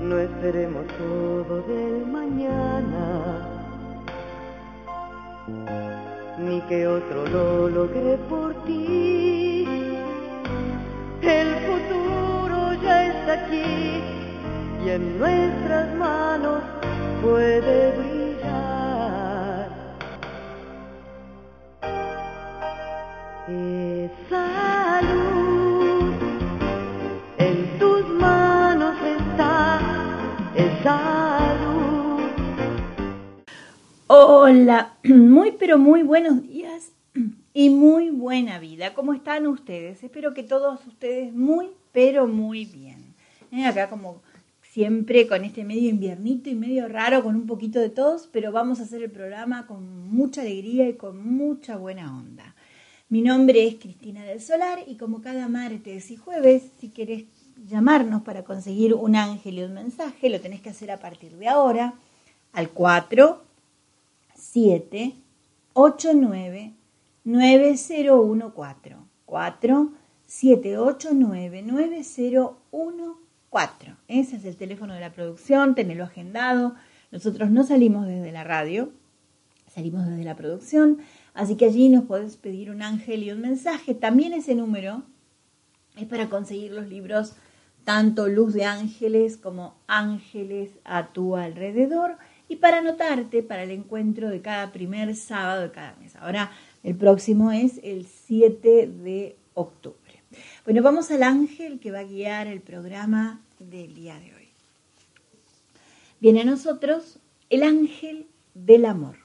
No esperemos todo del mañana, ni que otro lo logre por ti. El futuro ya está aquí y en nuestras manos puede brillar. Esa luz en tus manos está, esa luz. Hola, muy pero muy buenos días y muy buena vida. ¿Cómo están ustedes? Espero que todos ustedes muy pero muy bien. Acá como siempre con este medio inviernito y medio raro, con un poquito de tos, pero vamos a hacer el programa con mucha alegría y con mucha buena onda. Mi nombre es Cristina del Solar y como cada martes y jueves, si querés llamarnos para conseguir un ángel y un mensaje, lo tenés que hacer a partir de ahora al 4789-9014, 4789-9014. Ese es el teléfono de la producción, tenelo agendado. Nosotros no salimos desde la radio, salimos desde la producción, así que allí nos podés pedir un ángel y un mensaje. También ese número es para conseguir los libros tanto Luz de Ángeles como Ángeles a tu alrededor y para anotarte para el encuentro de cada primer sábado de cada mes. Ahora el próximo es el 7 de octubre. Bueno, vamos al ángel que va a guiar el programa del día de hoy. Viene a nosotros el ángel del amor.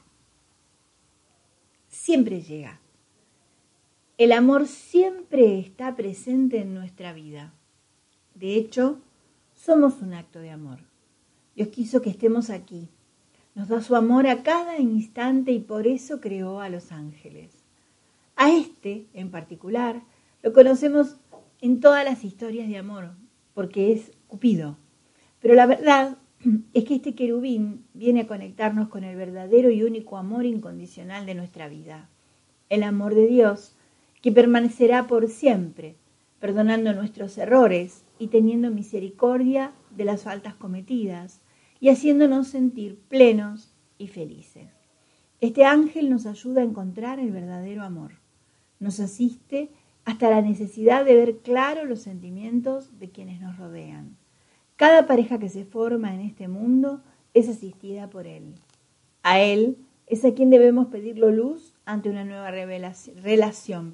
Siempre llega. El amor siempre está presente en nuestra vida. De hecho, somos un acto de amor. Dios quiso que estemos aquí. Nos da su amor a cada instante y por eso creó a los ángeles. A este, en particular, lo conocemos en todas las historias de amor, porque es Cupido. Pero la verdad es que este querubín viene a conectarnos con el verdadero y único amor incondicional de nuestra vida. El amor de Dios, que permanecerá por siempre, perdonando nuestros errores y teniendo misericordia de las faltas cometidas y haciéndonos sentir plenos y felices. Este ángel nos ayuda a encontrar el verdadero amor. Nos asiste hasta la necesidad de ver claro los sentimientos de quienes nos rodean. Cada pareja que se forma en este mundo es asistida por él. A él es a quien debemos pedirlo luz ante una nueva relación,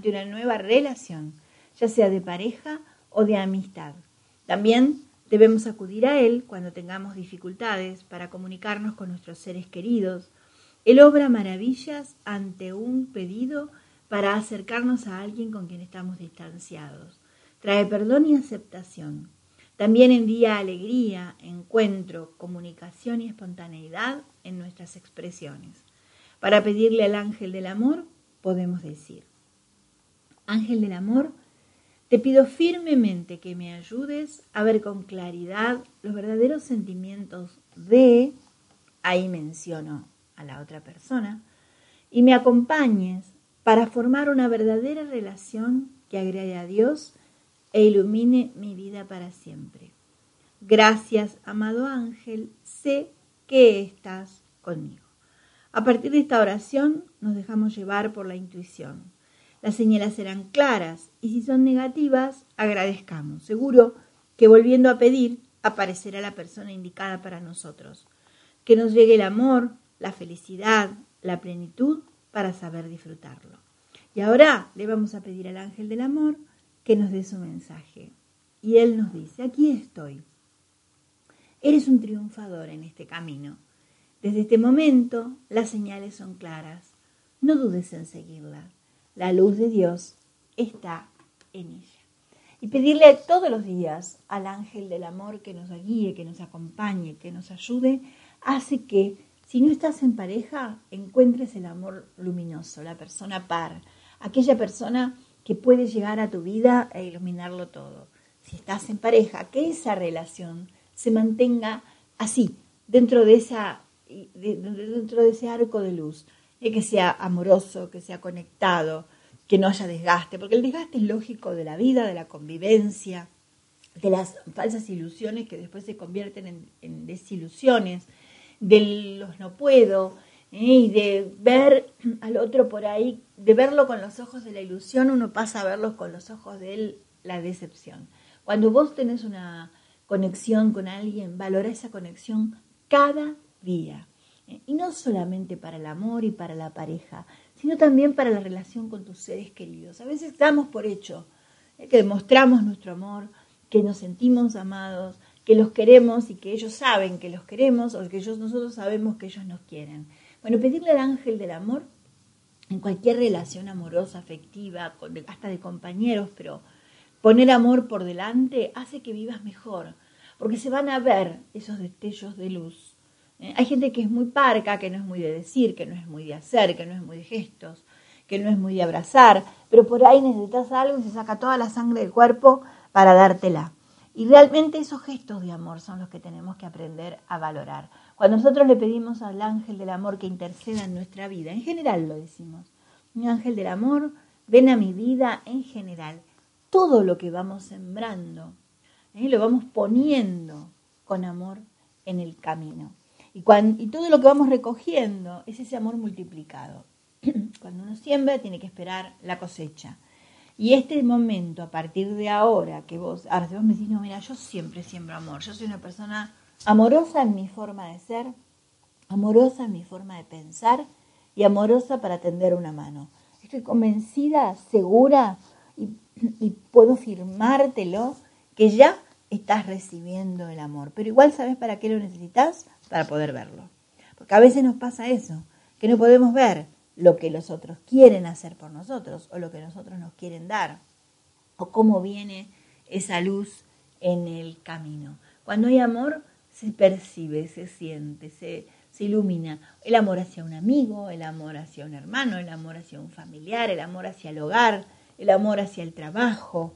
ya sea de pareja o de amistad. También debemos acudir a él cuando tengamos dificultades para comunicarnos con nuestros seres queridos. Él obra maravillas ante un pedido para acercarnos a alguien con quien estamos distanciados. Trae perdón y aceptación. También envía alegría, encuentro, comunicación y espontaneidad en nuestras expresiones. Para pedirle al ángel del amor, podemos decir: Ángel del amor, te pido firmemente que me ayudes a ver con claridad los verdaderos sentimientos de, ahí menciono a la otra persona, y me acompañes para formar una verdadera relación que agrade a Dios e ilumine mi vida para siempre. Gracias, amado ángel, sé que estás conmigo. A partir de esta oración nos dejamos llevar por la intuición. Las señales serán claras y si son negativas, agradezcamos. Seguro que volviendo a pedir, aparecerá la persona indicada para nosotros. Que nos llegue el amor, la felicidad, la plenitud para saber disfrutarlo. Y ahora le vamos a pedir al ángel del amor que nos dé su mensaje. Y él nos dice: aquí estoy. Eres un triunfador en este camino. Desde este momento, las señales son claras. No dudes en seguirlas. La luz de Dios está en ella. Y pedirle todos los días al ángel del amor que nos guíe, que nos acompañe, que nos ayude, hace que, si no estás en pareja, encuentres el amor luminoso, la persona par, aquella persona que puede llegar a tu vida e iluminarlo todo. Si estás en pareja, que esa relación se mantenga así, dentro de ese arco de luz, que sea amoroso, que sea conectado, que no haya desgaste, porque el desgaste es lógico de la vida, de la convivencia, de las falsas ilusiones que después se convierten en desilusiones, de los no puedo, y de ver al otro por ahí, de verlo con los ojos de la ilusión, uno pasa a verlo con los ojos de la decepción. Cuando vos tenés una conexión con alguien, valora esa conexión cada día. Y no solamente para el amor y para la pareja, sino también para la relación con tus seres queridos. A veces damos por hecho que demostramos nuestro amor, que nos sentimos amados, que los queremos y que ellos saben que los queremos o que nosotros sabemos que ellos nos quieren. Bueno, pedirle al ángel del amor en cualquier relación amorosa, afectiva, hasta de compañeros, pero poner amor por delante hace que vivas mejor, porque se van a ver esos destellos de luz. Hay gente que es muy parca, que no es muy de decir, que no es muy de hacer, que no es muy de gestos, que no es muy de abrazar, pero por ahí necesitas algo y se saca toda la sangre del cuerpo para dártela. Y realmente esos gestos de amor son los que tenemos que aprender a valorar. Cuando nosotros le pedimos al ángel del amor que interceda en nuestra vida, en general lo decimos, mi ángel del amor, ven a mi vida en general. Todo lo que vamos sembrando, lo vamos poniendo con amor en el camino. Y todo lo que vamos recogiendo es ese amor multiplicado. Cuando uno siembra tiene que esperar la cosecha. Y este momento, a partir de ahora, si vos me decís, no, mira, yo siempre siembro amor. Yo soy una persona amorosa en mi forma de ser, amorosa en mi forma de pensar y amorosa para tender una mano. Estoy convencida, segura y puedo firmártelo que ya estás recibiendo el amor. Pero igual, ¿sabes para qué lo necesitas? Para poder verlo. Porque a veces nos pasa eso, que no podemos ver lo que los otros quieren hacer por nosotros o lo que nosotros nos quieren dar o cómo viene esa luz en el camino. Cuando hay amor se percibe, se siente, se ilumina. El amor hacia un amigo, el amor hacia un hermano, el amor hacia un familiar, el amor hacia el hogar, el amor hacia el trabajo,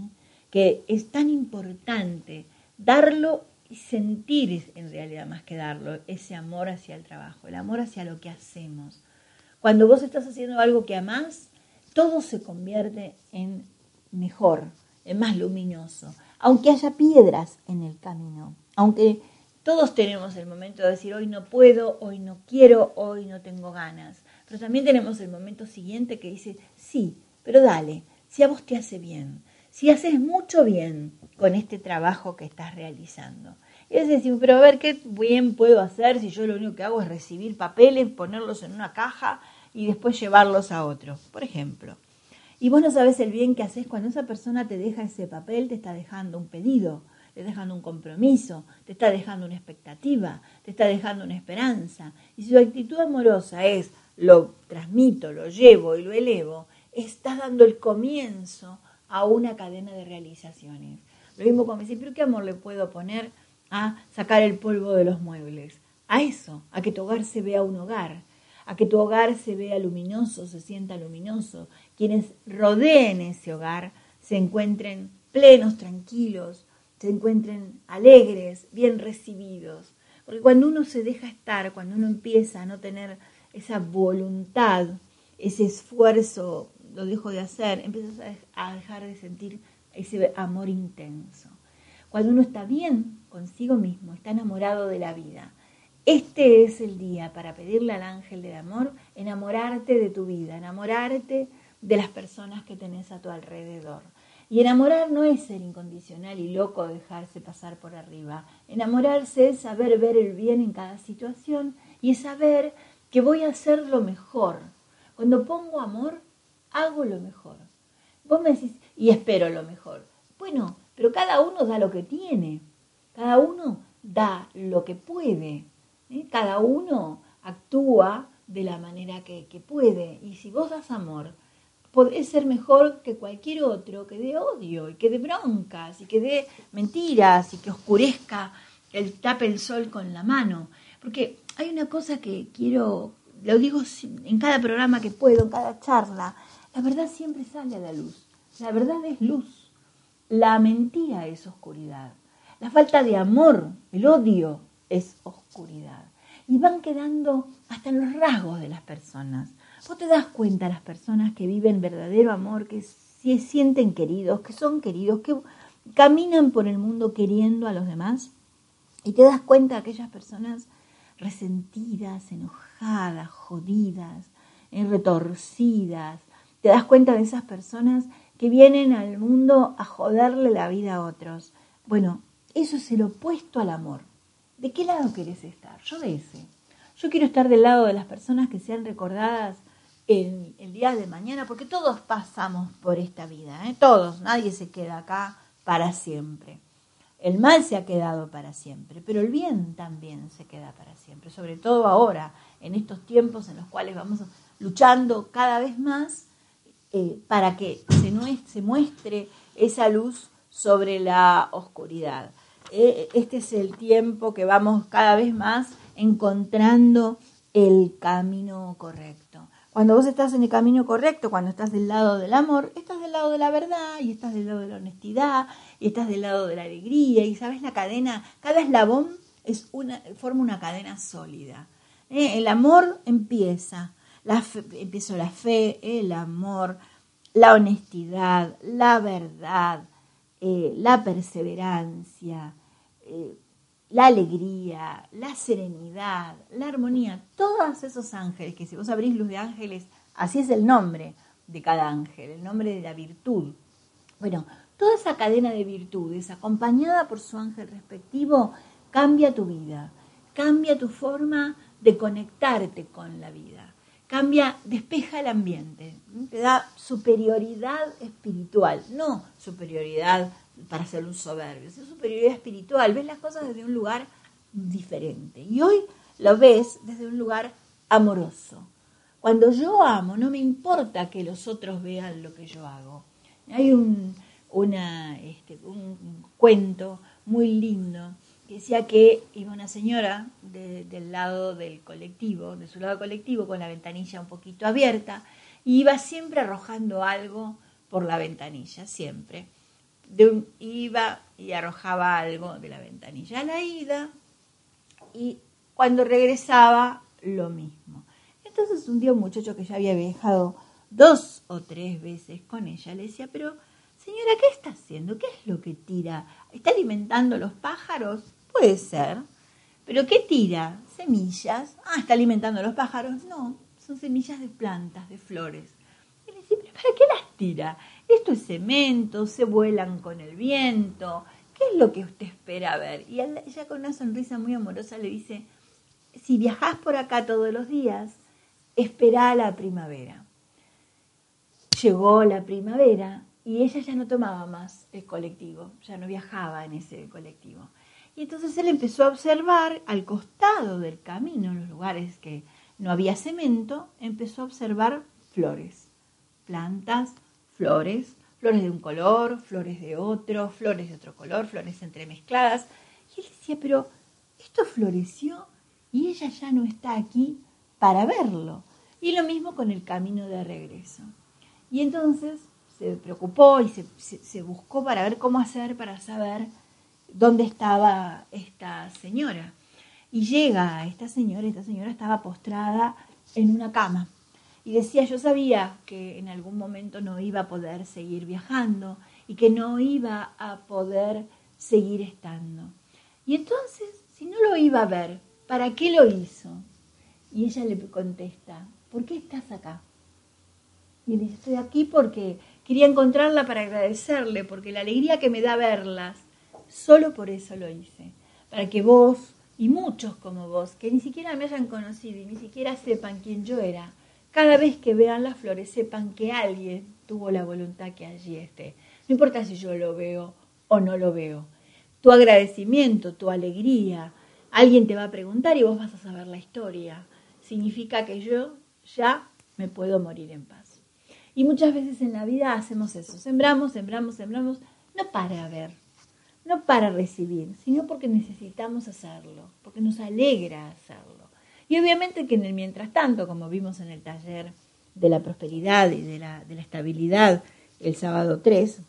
que es tan importante darlo y sentir en realidad más que darlo, ese amor hacia el trabajo, el amor hacia lo que hacemos. Cuando vos estás haciendo algo que amás, todo se convierte en mejor, en más luminoso. Aunque haya piedras en el camino, aunque todos tenemos el momento de decir hoy no puedo, hoy no quiero, hoy no tengo ganas. Pero también tenemos el momento siguiente que dice, sí, pero dale, si a vos te hace bien, si haces mucho bien con este trabajo que estás realizando. Y es decir, pero a ver, ¿qué bien puedo hacer si yo lo único que hago es recibir papeles, ponerlos en una caja y después llevarlos a otro, por ejemplo? Y vos no sabés el bien que haces cuando esa persona te deja ese papel, te está dejando un pedido, te está dejando un compromiso, te está dejando una expectativa, te está dejando una esperanza. Y si tu actitud amorosa es, lo transmito, lo llevo y lo elevo, estás dando el comienzo a una cadena de realizaciones. Lo mismo como decir, pero ¿qué amor le puedo poner a sacar el polvo de los muebles? A eso, a que tu hogar se vea un hogar, a que tu hogar se vea luminoso, se sienta luminoso. Quienes rodeen ese hogar se encuentren plenos, tranquilos, se encuentren alegres, bien recibidos. Porque cuando uno se deja estar, cuando uno empieza a no tener esa voluntad, ese esfuerzo, lo dejo de hacer, empiezas a dejar de sentir ese amor intenso. Cuando uno está bien consigo mismo, está enamorado de la vida, este es el día para pedirle al ángel del amor enamorarte de tu vida, enamorarte de las personas que tenés a tu alrededor. Y enamorar no es ser incondicional y loco, dejarse pasar por arriba. Enamorarse es saber ver el bien en cada situación y es saber que voy a hacer lo mejor. Cuando pongo amor, hago lo mejor. Vos me decís, y espero lo mejor. Bueno, pero cada uno da lo que tiene. Cada uno da lo que puede. Cada uno actúa de la manera que puede. Y si vos das amor, podés ser mejor que cualquier otro que dé odio y que dé broncas y que dé mentiras y que oscurezca, tape el sol con la mano. Porque hay una cosa que quiero, lo digo en cada programa que puedo, en cada charla, la verdad siempre sale a la luz. La verdad es luz. La mentira es oscuridad. La falta de amor, el odio, es oscuridad. Y van quedando hasta en los rasgos de las personas. Vos te das cuenta, las personas que viven verdadero amor, que se sienten queridos, que son queridos, que caminan por el mundo queriendo a los demás y te das cuenta de aquellas personas resentidas, enojadas, jodidas, retorcidas. Te das cuenta de esas personas que vienen al mundo a joderle la vida a otros. Bueno, eso es el opuesto al amor. ¿De qué lado querés estar? Yo de ese. Yo quiero estar del lado de las personas que sean recordadas el día de mañana, porque todos pasamos por esta vida, todos, nadie se queda acá para siempre. El mal se ha quedado para siempre, pero el bien también se queda para siempre, sobre todo ahora, en estos tiempos en los cuales vamos luchando cada vez más para que se muestre esa luz sobre la oscuridad. Este es el tiempo que vamos cada vez más encontrando el camino correcto. Cuando vos estás en el camino correcto, cuando estás del lado del amor, estás del lado de la verdad, y estás del lado de la honestidad, y estás del lado de la alegría, y sabes la cadena, cada eslabón forma una cadena sólida. El amor empieza la fe, el amor, la honestidad, la verdad, la perseverancia, la alegría, la serenidad, la armonía, todos esos ángeles, que si vos abrís Luz de Ángeles, así es el nombre de cada ángel, el nombre de la virtud. Bueno, toda esa cadena de virtudes, acompañada por su ángel respectivo, cambia tu vida, cambia tu forma de conectarte con la vida, despeja el ambiente, te da superioridad espiritual, no superioridad para ser un soberbio, es superioridad espiritual, ves las cosas desde un lugar diferente. Y hoy lo ves desde un lugar amoroso. Cuando yo amo, no me importa que los otros vean lo que yo hago. Hay un cuento muy lindo que decía que iba una señora del lado del colectivo, de su lado colectivo, con la ventanilla un poquito abierta, y iba siempre arrojando algo por la ventanilla, siempre. Iba y arrojaba algo de la ventanilla a la ida, y cuando regresaba, lo mismo. Entonces un día un muchacho que ya había viajado 2 o 3 veces con ella le decía: pero señora, ¿qué está haciendo? ¿Qué es lo que tira? ¿Está alimentando los pájaros? Puede ser. ¿Pero qué tira? ¿Semillas? ¿Está alimentando los pájaros? No, son semillas de plantas, de flores. Y le decía: ¿pero para qué las tira? Esto es cemento, se vuelan con el viento. ¿Qué es lo que usted espera ver? Y ella con una sonrisa muy amorosa le dice: si viajás por acá todos los días, esperá la primavera. Llegó la primavera y ella ya no tomaba más el colectivo, ya no viajaba en ese colectivo. Y entonces él empezó a observar al costado del camino, en los lugares que no había cemento, empezó a observar flores, plantas, flores de un color, flores de otro color, flores entremezcladas. Y él decía: pero esto floreció y ella ya no está aquí para verlo. Y lo mismo con el camino de regreso. Y entonces se preocupó y se buscó para ver cómo hacer para saber dónde estaba esta señora. Y llega esta señora estaba postrada en una cama. Y decía: yo sabía que en algún momento no iba a poder seguir viajando y que no iba a poder seguir estando. Y entonces, si no lo iba a ver, ¿para qué lo hizo? Y ella le contesta: ¿por qué estás acá? Y él dice: estoy aquí porque quería encontrarla para agradecerle, porque la alegría que me da verlas, solo por eso lo hice. Para que vos y muchos como vos, que ni siquiera me hayan conocido y ni siquiera sepan quién yo era, cada vez que vean las flores sepan que alguien tuvo la voluntad que allí esté. No importa si yo lo veo o no lo veo. Tu agradecimiento, tu alegría, alguien te va a preguntar y vos vas a saber la historia. Significa que yo ya me puedo morir en paz. Y muchas veces en la vida hacemos eso. Sembramos, no para ver, no para recibir, sino porque necesitamos hacerlo, porque nos alegra hacerlo. Y obviamente que en el mientras tanto, como vimos en el taller de la prosperidad y de la estabilidad, el sábado 2,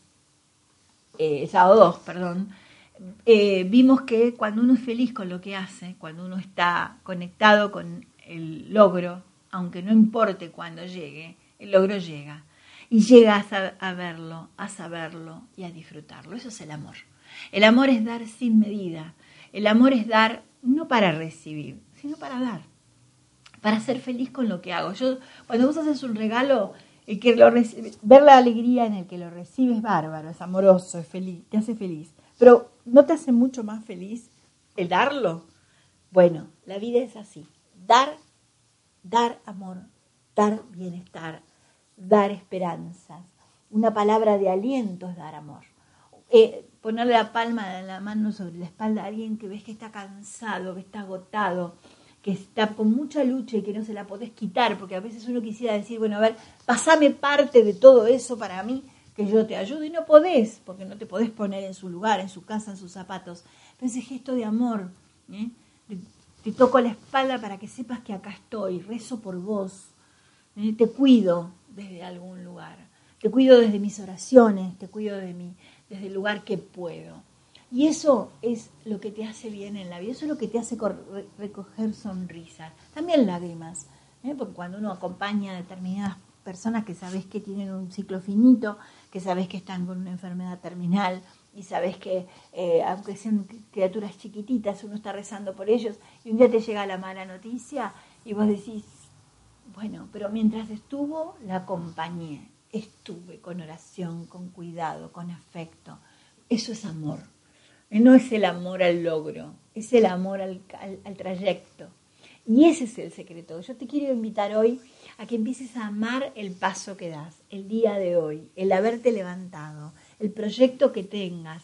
vimos que cuando uno es feliz con lo que hace, cuando uno está conectado con el logro, aunque no importe cuándo llegue, el logro llega. y llegas a verlo, a saberlo y a disfrutarlo. Eso es el amor. El amor es dar sin medida. El amor es dar no para recibir, sino para dar, para ser feliz con lo que hago. Cuando vos haces un regalo, el que lo recibe, ver la alegría en el que lo recibe es bárbaro, es amoroso, es feliz, te hace feliz. Pero ¿no te hace mucho más feliz el darlo? Bueno, la vida es así. Dar amor, dar bienestar, dar esperanzas. Una palabra de aliento es dar amor. Ponerle la palma de la mano sobre la espalda a alguien que ves que está cansado, que está agotado, que está con mucha lucha y que no se la podés quitar, porque a veces uno quisiera decir, bueno, a ver, pasame parte de todo eso para mí, que yo te ayudo, y no podés, porque no te podés poner en su lugar, en su casa, en sus zapatos. Pero ese gesto de amor, te toco la espalda para que sepas que acá estoy, rezo por vos, te cuido desde algún lugar, te cuido desde mis oraciones, te cuido desde el lugar que puedo. Y eso es lo que te hace bien en la vida, eso es lo que te hace recoger sonrisas, también lágrimas, porque cuando uno acompaña a determinadas personas que sabes que tienen un ciclo finito, que sabes que están con una enfermedad terminal y sabes que aunque sean criaturas chiquititas, uno está rezando por ellos y un día te llega la mala noticia y vos decís, bueno, pero mientras estuvo la acompañé, estuve con oración, con cuidado, con afecto. Eso es amor. No es el amor al logro, es el amor al trayecto. Y ese es el secreto. Yo te quiero invitar hoy a que empieces a amar el paso que das, el día de hoy, el haberte levantado, el proyecto que tengas,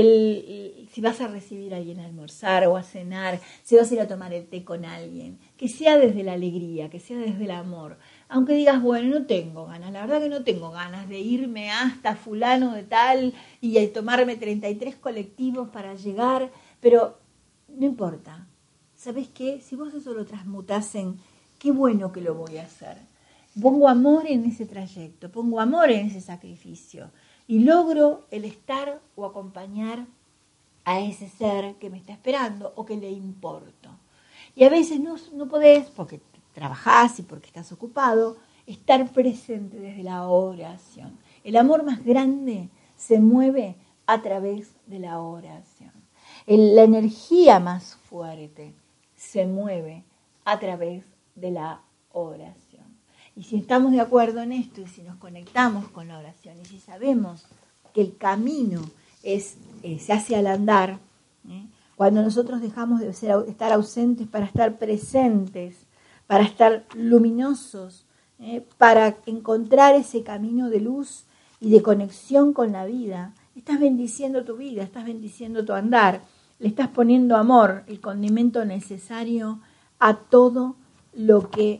si vas a recibir a alguien a almorzar o a cenar, si vas a ir a tomar el té con alguien, que sea desde la alegría, que sea desde el amor. Aunque digas, bueno, no tengo ganas, la verdad que no tengo ganas de irme hasta fulano de tal y tomarme 33 colectivos para llegar, pero no importa. ¿Sabés qué? Si vos eso lo transmutás en qué bueno que lo voy a hacer. Pongo amor en ese trayecto, pongo amor en ese sacrificio y logro el estar o acompañar a ese ser que me está esperando o que le importo. Y a veces no podés, porque trabajás y porque estás ocupado, estar presente desde la oración. El amor más grande se mueve a través de la oración. La energía más fuerte se mueve a través de la oración. Y si estamos de acuerdo en esto y si nos conectamos con la oración y si sabemos que el camino se hace al andar, cuando nosotros dejamos de estar ausentes para estar presentes, para estar luminosos, para encontrar ese camino de luz y de conexión con la vida, estás bendiciendo tu vida, estás bendiciendo tu andar, le estás poniendo amor, el condimento necesario a todo lo que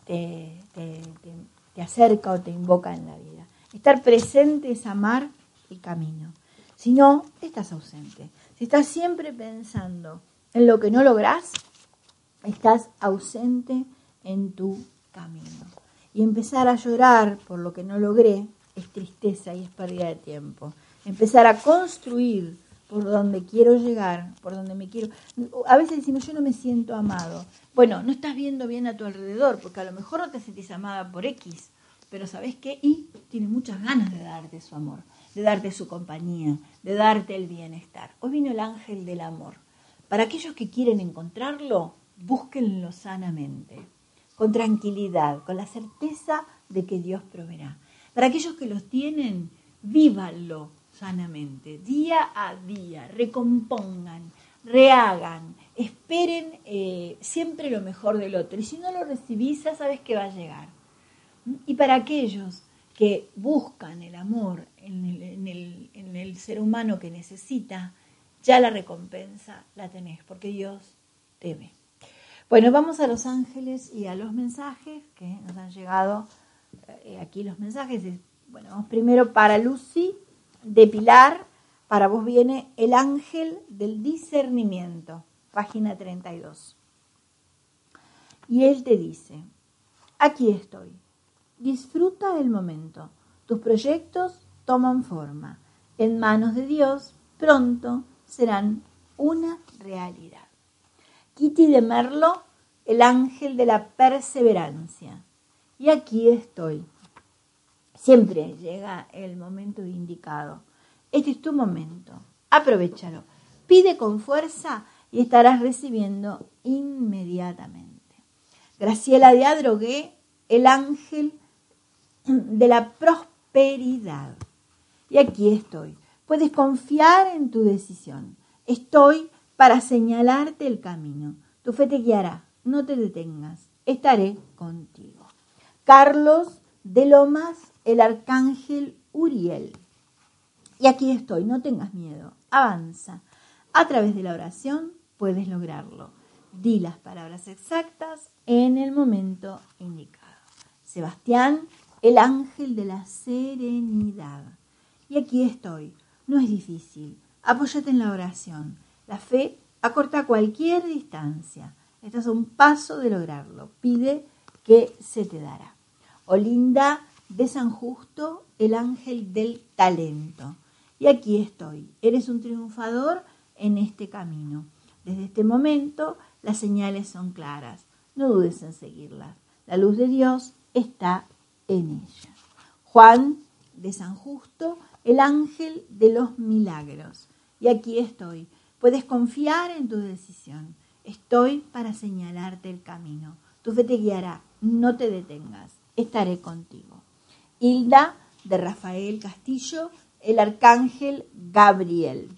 te acerca o te invoca en la vida. Estar presente es amar el camino. Si no, estás ausente. Si estás siempre pensando en lo que no lográs, estás ausente en tu camino. Y empezar a llorar por lo que no logré es tristeza y es pérdida de tiempo. Empezar a construir por donde quiero llegar, por donde me quiero... A veces decimos, yo no me siento amado. Bueno, no estás viendo bien a tu alrededor, porque a lo mejor no te sentís amada por X, pero ¿sabés qué? Y tiene muchas ganas de darte su amor, de darte su compañía, de darte el bienestar. Hoy vino el ángel del amor. Para aquellos que quieren encontrarlo, búsquenlo sanamente, con tranquilidad, con la certeza de que Dios proveerá. Para aquellos que los tienen, vívanlo sanamente, día a día, recompongan, rehagan, esperen siempre lo mejor del otro. Y si no lo recibís, ya sabes que va a llegar. Y para aquellos que buscan el amor en el ser humano que necesita, ya la recompensa la tenés, porque Dios te ve. Bueno, vamos a los ángeles y a los mensajes que nos han llegado. Aquí los mensajes. Bueno, vamos primero para Lucy de Pilar. Para vos viene el ángel del discernimiento, página 32. Y él te dice, aquí estoy. Disfruta del momento. Tus proyectos toman forma. En manos de Dios, pronto serán una realidad. Kitty de Merlo, el ángel de la perseverancia. Y aquí estoy. Siempre llega el momento indicado. Este es tu momento. Aprovéchalo. Pide con fuerza y estarás recibiendo inmediatamente. Graciela de Adrogué, el ángel de la prosperidad. Y aquí estoy. Puedes confiar en tu decisión. Estoy para señalarte el camino. Tu fe te guiará. No te detengas. Estaré contigo. Carlos de Lomas, el arcángel Uriel. Y aquí estoy. No tengas miedo. Avanza. A través de la oración puedes lograrlo. Di las palabras exactas en el momento indicado. Sebastián, el ángel de la serenidad. Y aquí estoy. No es difícil. Apóyate en la oración. La fe acorta cualquier distancia. Estás a un paso de lograrlo. Pide que se te dará. Olinda de San Justo, el ángel del talento. Y aquí estoy. Eres un triunfador en este camino. Desde este momento las señales son claras. No dudes en seguirlas. La luz de Dios está en ella. Juan de San Justo, el ángel de los milagros. Y aquí estoy. Puedes confiar en tu decisión. Estoy para señalarte el camino. Tu fe te guiará. No te detengas. Estaré contigo. Hilda de Rafael Castillo, el arcángel Gabriel.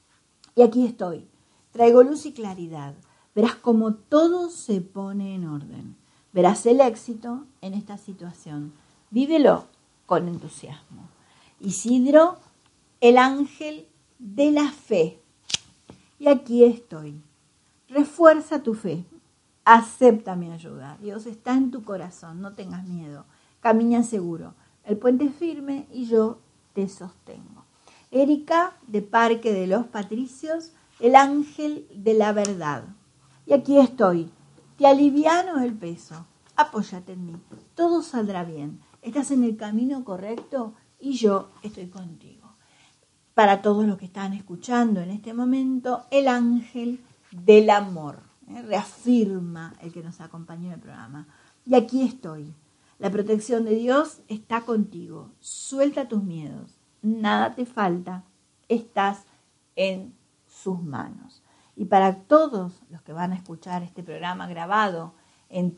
Y aquí estoy. Traigo luz y claridad. Verás cómo todo se pone en orden. Verás el éxito en esta situación. Vívelo con entusiasmo. Isidro, el ángel de la fe. Y aquí estoy. Refuerza tu fe. Acepta mi ayuda. Dios está en tu corazón. No tengas miedo. Camina seguro. El puente es firme y yo te sostengo. Erika, de Parque de los Patricios, el ángel de la verdad. Y aquí estoy. Te aliviano el peso. Apóyate en mí. Todo saldrá bien. Estás en el camino correcto y yo estoy contigo. Para todos los que están escuchando en este momento, el ángel del amor. Reafirma el que nos acompañó en el programa. Y aquí estoy. La protección de Dios está contigo. Suelta tus miedos. Nada te falta. Estás en sus manos. Y para todos los que van a escuchar este programa grabado en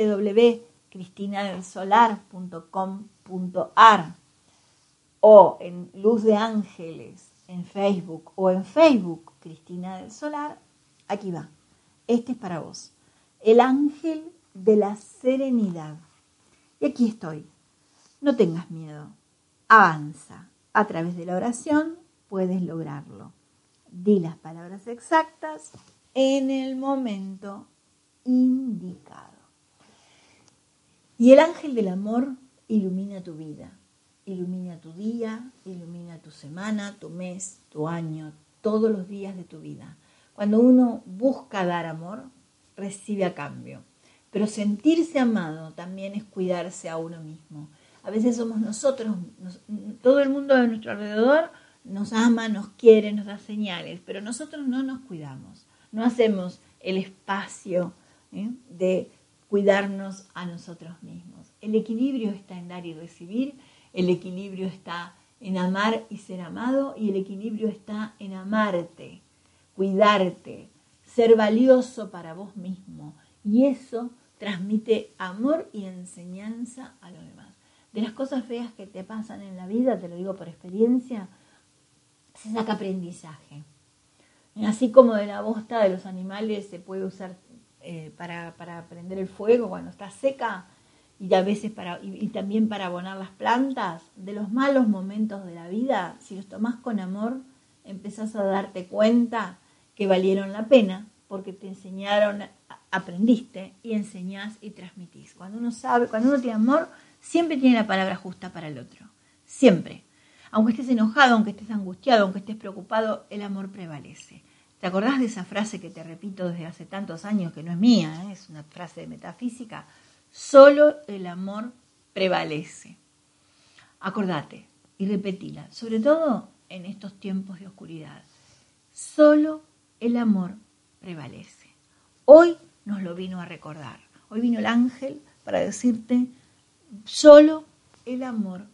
www.cristinadelsolar.com.ar o en Luz de Ángeles en Facebook o en Facebook Cristina del Solar, aquí va. Este es para vos. El ángel de la serenidad. Y aquí estoy. No tengas miedo. Avanza. A través de la oración puedes lograrlo. Di las palabras exactas en el momento indicado. Y el ángel del amor ilumina tu vida, ilumina tu día, ilumina tu semana, tu mes, tu año, todos los días de tu vida. Cuando uno busca dar amor, recibe a cambio. Pero sentirse amado también es cuidarse a uno mismo. A veces somos nosotros, todo el mundo de nuestro alrededor nos ama, nos quiere, nos da señales, pero nosotros no nos cuidamos, no hacemos el espacio de cuidarnos a nosotros mismos. El equilibrio está en dar y recibir, el equilibrio está en amar y ser amado, y el equilibrio está en amarte, cuidarte, ser valioso para vos mismo, y eso transmite amor y enseñanza a los demás. De las cosas feas que te pasan en la vida, te lo digo por experiencia, se saca aprendizaje. Así como de la bosta de los animales se puede usar para prender el fuego cuando está seca, y a veces y también para abonar las plantas, de los malos momentos de la vida, si los tomás con amor, empezás a darte cuenta que valieron la pena, porque te enseñaron, aprendiste y enseñás y transmitís. Cuando uno sabe, cuando uno tiene amor, siempre tiene la palabra justa para el otro. Siempre. Aunque estés enojado, aunque estés angustiado, aunque estés preocupado, el amor prevalece. ¿Te acordás de esa frase que te repito desde hace tantos años, que no es mía, es una frase de metafísica? Solo el amor prevalece. Acordate y repetila, sobre todo en estos tiempos de oscuridad. Solo el amor prevalece. Hoy nos lo vino a recordar. Hoy vino el ángel para decirte, solo el amor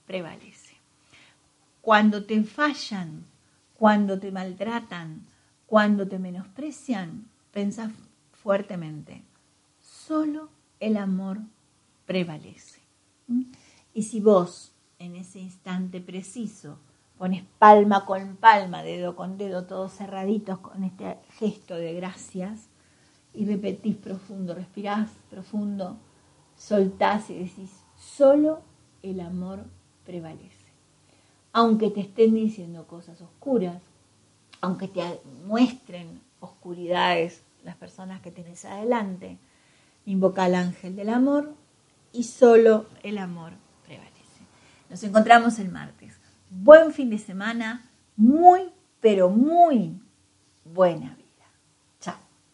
prevalece. Cuando te fallan, cuando te maltratan, cuando te menosprecian, pensá fuertemente, solo el amor prevalece. Y si vos en ese instante preciso pones palma con palma, dedo con dedo, todos cerraditos con este gesto de gracias y repetís profundo, respirás profundo, soltás y decís, solo el amor prevalece. Aunque te estén diciendo cosas oscuras, aunque te muestren oscuridades las personas que tenés adelante, invoca al ángel del amor y solo el amor prevalece. Nos encontramos el martes. Buen fin de semana, muy, pero muy buena vida. Chao.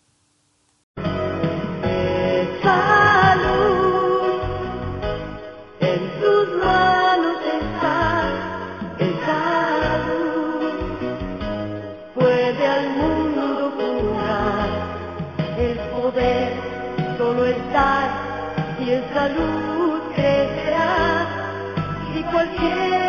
Salud, en tus manos está esa luz. Puede al mundo curar, el poder solo está y esa luz crecerá. Y cualquier